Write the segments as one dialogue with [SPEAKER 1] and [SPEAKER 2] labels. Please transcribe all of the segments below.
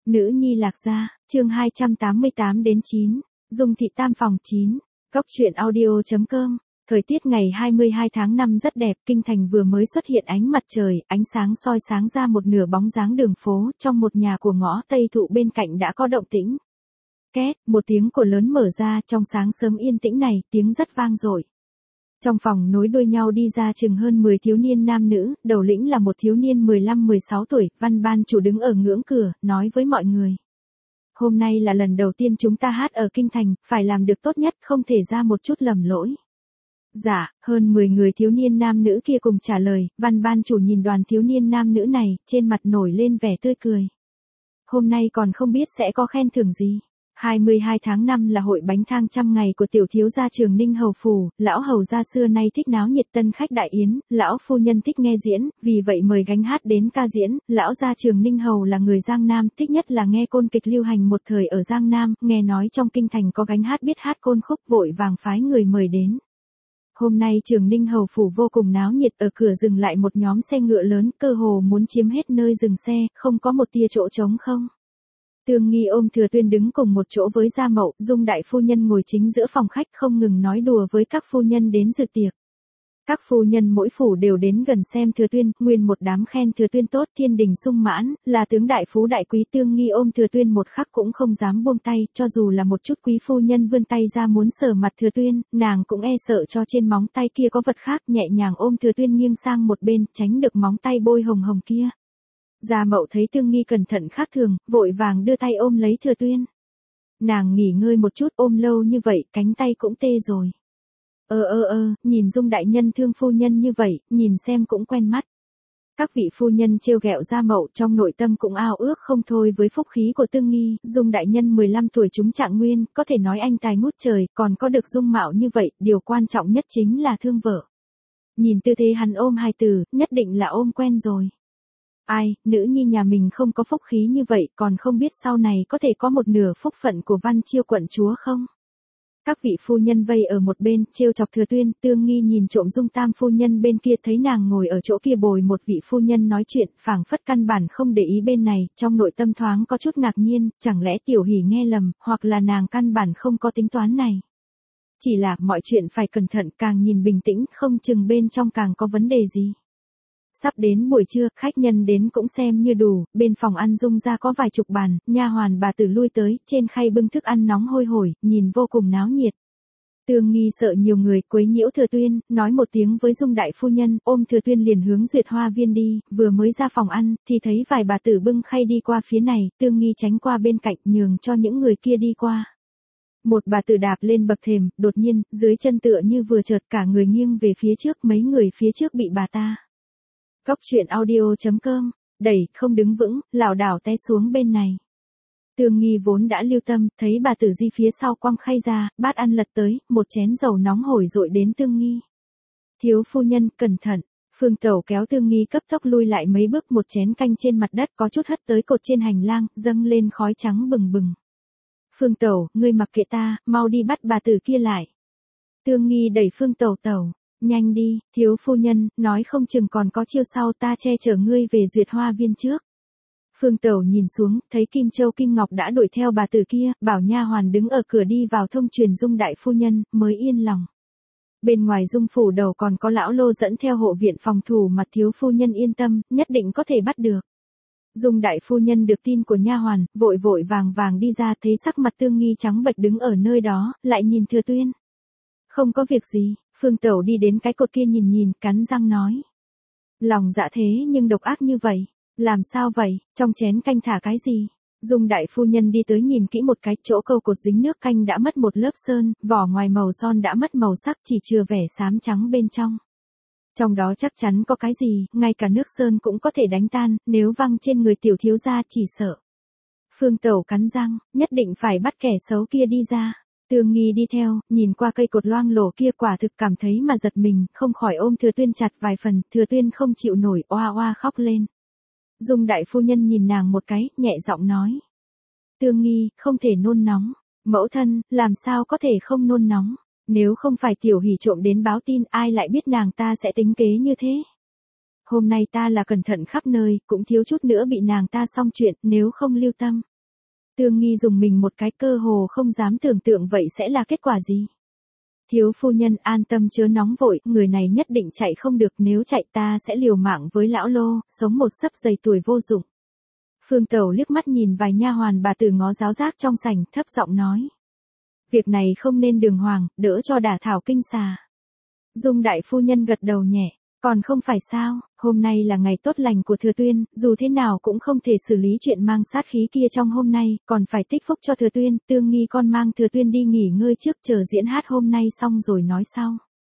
[SPEAKER 1] Nữ nhi Lạc Gia, chương 288-9, Dung thị tam phòng 9, Cóc truyện audio.com. Thời tiết ngày 22 tháng 5 rất đẹp, kinh thành vừa mới xuất hiện ánh mặt trời, ánh sáng soi sáng ra một nửa bóng dáng đường phố, trong một nhà của ngõ Tây Thụ bên cạnh đã có động tĩnh. Két, một tiếng của lớn mở ra, trong sáng sớm yên tĩnh này, tiếng rất vang dội. Trong phòng nối đuôi nhau đi ra chừng hơn 10 thiếu niên nam nữ, đầu lĩnh là một thiếu niên 15-16 tuổi, Văn ban chủ đứng ở ngưỡng cửa, nói với mọi người. Hôm nay là lần đầu tiên chúng ta hát ở kinh thành, phải làm được tốt nhất, không thể ra một chút lầm lỗi. Dạ, hơn 10 người thiếu niên nam nữ kia cùng trả lời, Văn ban chủ nhìn đoàn thiếu niên nam nữ này, trên mặt nổi lên vẻ tươi cười. Hôm nay còn không biết sẽ có khen thưởng gì. 22 tháng 5 là hội bánh thang trăm ngày của tiểu thiếu gia Trường Ninh Hầu Phủ, lão hầu gia xưa nay thích náo nhiệt tân khách đại yến, lão phu nhân thích nghe diễn, vì vậy mời gánh hát đến ca diễn, lão gia Trường Ninh Hầu là người Giang Nam, thích nhất là nghe côn kịch lưu hành một thời ở Giang Nam, nghe nói trong kinh thành có gánh hát biết hát côn khúc vội vàng phái người mời đến. Hôm nay Trường Ninh Hầu Phủ vô cùng náo nhiệt, ở cửa dừng lại một nhóm xe ngựa lớn, cơ hồ muốn chiếm hết nơi dừng xe, không có một tia chỗ trống không. Tương Nghi ôm Thừa Tuyên đứng cùng một chỗ với Gia Mậu, Dung đại phu nhân ngồi chính giữa phòng khách không ngừng nói đùa với các phu nhân đến dự tiệc. Các phu nhân mỗi phủ đều đến gần xem Thừa Tuyên, nguyên một đám khen Thừa Tuyên tốt, thiên đình sung mãn, là tướng đại phú đại quý. Tương Nghi ôm Thừa Tuyên một khắc cũng không dám buông tay, cho dù là một chút quý phu nhân vươn tay ra muốn sờ mặt Thừa Tuyên, nàng cũng e sợ cho trên móng tay kia có vật khác, nhẹ nhàng ôm Thừa Tuyên nghiêng sang một bên, tránh được móng tay bôi hồng hồng kia. Gia Mậu thấy Tương Nghi cẩn thận khác thường, vội vàng đưa tay ôm lấy Thừa Tuyên. Nàng nghỉ ngơi một chút, ôm lâu như vậy, cánh tay cũng tê rồi. Nhìn Dung đại nhân thương phu nhân như vậy, nhìn xem cũng quen mắt. Các vị phu nhân trêu ghẹo Gia Mậu, trong nội tâm cũng ao ước không thôi với phúc khí của Tương Nghi. Dung đại nhân 15 tuổi trúng trạng nguyên, có thể nói anh tài ngút trời, còn có được dung mạo như vậy, điều quan trọng nhất chính là thương vợ. Nhìn tư thế hắn ôm hài tử, nhất định là ôm quen rồi. Ai, nữ nhi nhà mình không có phúc khí như vậy, còn không biết sau này có thể có một nửa phúc phận của Văn Chiêu quận chúa không? Các vị phu nhân vây ở một bên, trêu chọc Thừa Tuyên. Tương Nghi nhìn trộm Dung tam phu nhân bên kia, thấy nàng ngồi ở chỗ kia bồi một vị phu nhân nói chuyện, phảng phất căn bản không để ý bên này, trong nội tâm thoáng có chút ngạc nhiên, chẳng lẽ Tiểu Hỷ nghe lầm, hoặc là nàng căn bản không có tính toán này. Chỉ là mọi chuyện phải cẩn thận, càng nhìn bình tĩnh, không chừng bên trong càng có vấn đề gì. Sắp đến buổi trưa, khách nhân đến cũng xem như đủ, bên phòng ăn Dung ra có vài chục bàn, nha hoàn bà tử lui tới, trên khay bưng thức ăn nóng hôi hổi, nhìn vô cùng náo nhiệt. Tương Nghi sợ nhiều người quấy nhiễu Thừa Tuyên, nói một tiếng với Dung đại phu nhân, ôm Thừa Tuyên liền hướng Duyệt Hoa Viên đi, vừa mới ra phòng ăn, thì thấy vài bà tử bưng khay đi qua phía này, Tương Nghi tránh qua bên cạnh, nhường cho những người kia đi qua. Một bà tử đạp lên bậc thềm, đột nhiên, dưới chân tựa như vừa chợt cả người nghiêng về phía trước, mấy người phía trước bị bà ta. Cóc truyện audio.com, đẩy, không đứng vững, lảo đảo té xuống bên này. Tương Nghi vốn đã lưu tâm, thấy bà tử di phía sau quăng khay ra, bát ăn lật tới, một chén dầu nóng hổi dội đến Tương Nghi. Thiếu phu nhân, cẩn thận. Phương Tẩu kéo Tương Nghi cấp tốc lui lại mấy bước, một chén canh trên mặt đất có chút hất tới cột trên hành lang, dâng lên khói trắng bừng bừng. Phương Tẩu, ngươi mặc kệ ta, mau đi bắt bà tử kia lại. Tương Nghi đẩy Phương Tẩu. Nhanh đi, thiếu phu nhân, nói không chừng còn có chiêu sau, ta che chở ngươi về Duyệt Hoa Viên trước. Phương Tẩu nhìn xuống, thấy Kim Châu Kim Ngọc đã đuổi theo bà tử kia, bảo nha hoàn đứng ở cửa đi vào thông truyền Dung đại phu nhân, mới yên lòng. Bên ngoài Dung phủ đầu còn có lão Lô dẫn theo hộ viện phòng thủ, mà thiếu phu nhân yên tâm, nhất định có thể bắt được. Dung đại phu nhân được tin của nha hoàn, vội vội vàng đi ra, thấy sắc mặt Tương Nghi trắng bệch đứng ở nơi đó, lại nhìn Thừa Tuyên. Không có việc gì. Phương Tẩu đi đến cái cột kia nhìn, cắn răng nói. Lòng dạ thế nhưng độc ác như vậy. Làm sao vậy, trong chén canh thả cái gì? Dung đại phu nhân đi tới nhìn kỹ một cái, chỗ câu cột dính nước canh đã mất một lớp sơn, vỏ ngoài màu son đã mất màu sắc, chỉ chừa vẻ xám trắng bên trong. Trong đó chắc chắn có cái gì, ngay cả nước sơn cũng có thể đánh tan, nếu văng trên người tiểu thiếu gia chỉ sợ. Phương Tẩu cắn răng, nhất định phải bắt kẻ xấu kia đi ra. Tương Nghi đi theo, nhìn qua cây cột loang lổ kia, quả thực cảm thấy mà giật mình, không khỏi ôm Thừa Tuyên chặt vài phần, Thừa Tuyên không chịu nổi, oa oa khóc lên. Dung đại phu nhân nhìn nàng một cái, nhẹ giọng nói. Tương Nghi, không thể nôn nóng. Mẫu thân, làm sao có thể không nôn nóng? Nếu không phải Tiểu Hỷ trộm đến báo tin, ai lại biết nàng ta sẽ tính kế như thế? Hôm nay ta là cẩn thận khắp nơi, cũng thiếu chút nữa bị nàng ta xong chuyện, nếu không lưu tâm. Tương Nghi dùng mình một cái, cơ hồ không dám tưởng tượng vậy sẽ là kết quả gì. Thiếu phu nhân an tâm chớ nóng vội, người này nhất định chạy không được, nếu chạy ta sẽ liều mạng với lão Lô, sống một sấp dày tuổi vô dụng. Phương Tẩu liếc mắt nhìn vài nha hoàn bà tử ngó giáo giác trong sảnh, thấp giọng nói. Việc này không nên đường hoàng, đỡ cho đả thảo kinh xà. Dung đại phu nhân gật đầu nhẹ, còn không phải sao, hôm nay là ngày tốt lành của Thừa Tuyên, dù thế nào cũng không thể xử lý chuyện mang sát khí kia trong hôm nay, còn phải tích phúc cho Thừa Tuyên, Tương Nghi con mang Thừa Tuyên đi nghỉ ngơi trước, chờ diễn hát hôm nay xong rồi nói sau.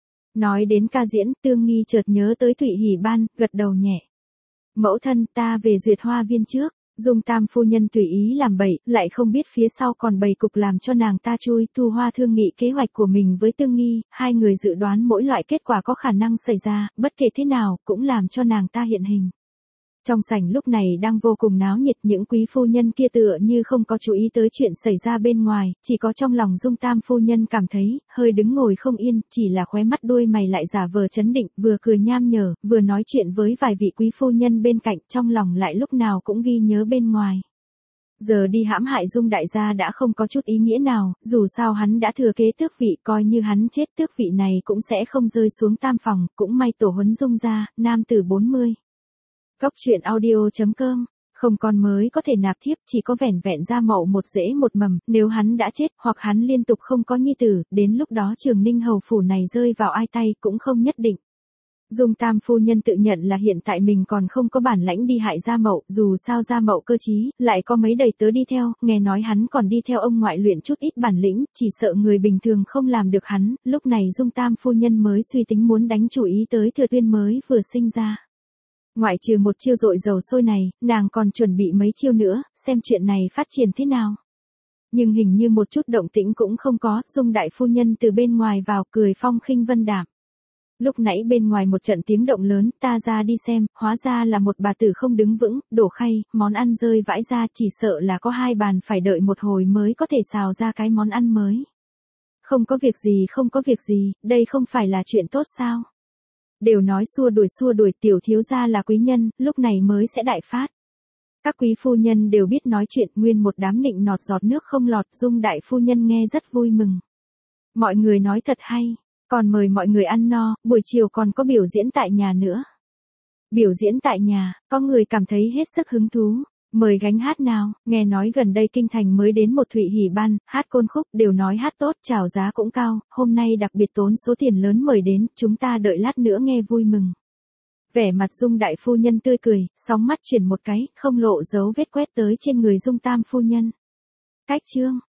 [SPEAKER 1] Nói đến ca diễn, Tương Nghi chợt nhớ tới Thụy Hỉ Ban, gật đầu nhẹ. Mẫu thân, ta về duyệt hoa viên trước. Dung tam phu nhân tùy ý làm bậy, lại không biết phía sau còn bày cục làm cho nàng ta chui. Thu Hoa thương nghị kế hoạch của mình với Tương Nghi, hai người dự đoán mỗi loại kết quả có khả năng xảy ra, bất kể thế nào, cũng làm cho nàng ta hiện hình. Trong sảnh lúc này đang vô cùng náo nhiệt, những quý phu nhân kia tựa như không có chú ý tới chuyện xảy ra bên ngoài, chỉ có trong lòng Dung tam phu nhân cảm thấy, hơi đứng ngồi không yên, chỉ là khóe mắt đuôi mày lại giả vờ chấn định, vừa cười nham nhở, vừa nói chuyện với vài vị quý phu nhân bên cạnh, trong lòng lại lúc nào cũng ghi nhớ bên ngoài. Giờ đi hãm hại Dung đại gia đã không có chút ý nghĩa nào, dù sao hắn đã thừa kế tước vị, coi như hắn chết tước vị này cũng sẽ không rơi xuống tam phòng, cũng may tổ huấn Dung gia, nam tử 40. Góc truyện audio.com, không con mới có thể nạp thiếp, chỉ có vẻn vẹn ra mậu một rễ một mầm, nếu hắn đã chết, hoặc hắn liên tục không có nhi tử, đến lúc đó Trường Ninh hầu phủ này rơi vào ai tay cũng không nhất định. Dung tam phu nhân tự nhận là hiện tại mình còn không có bản lãnh đi hại Gia Mậu, dù sao Gia Mậu cơ trí, lại có mấy đầy tớ đi theo, nghe nói hắn còn đi theo ông ngoại luyện chút ít bản lĩnh, chỉ sợ người bình thường không làm được hắn, lúc này Dung tam phu nhân mới suy tính muốn đánh chủ ý tới Thừa Tuyên mới vừa sinh ra. Ngoại trừ một chiêu dội dầu sôi này, nàng còn chuẩn bị mấy chiêu nữa, xem chuyện này phát triển thế nào. Nhưng hình như một chút động tĩnh cũng không có, Dung đại phu nhân từ bên ngoài vào cười phong khinh vân đạm. Lúc nãy bên ngoài một trận tiếng động lớn, ta ra đi xem, hóa ra là một bà tử không đứng vững, đổ khay, món ăn rơi vãi ra, chỉ sợ là có hai bàn phải đợi một hồi mới có thể xào ra cái món ăn mới. Không có việc gì, đây không phải là chuyện tốt sao? Đều nói xua đuổi tiểu thiếu gia là quý nhân, lúc này mới sẽ đại phát. Các quý phu nhân đều biết nói chuyện, nguyên một đám nịnh nọt giọt nước không lọt, Dung đại phu nhân nghe rất vui mừng. Mọi người nói thật hay, còn mời mọi người ăn no, buổi chiều còn có biểu diễn tại nhà nữa. Biểu diễn tại nhà, có người cảm thấy hết sức hứng thú. Mời gánh hát nào, nghe nói gần đây kinh thành mới đến một Thụy Hỉ Ban, hát côn khúc, đều nói hát tốt, chào giá cũng cao, hôm nay đặc biệt tốn số tiền lớn mời đến, chúng ta đợi lát nữa nghe vui mừng. Vẻ mặt Dung đại phu nhân tươi cười, sóng mắt chuyển một cái, không lộ dấu vết quét tới trên người Dung tam phu nhân. Cách chương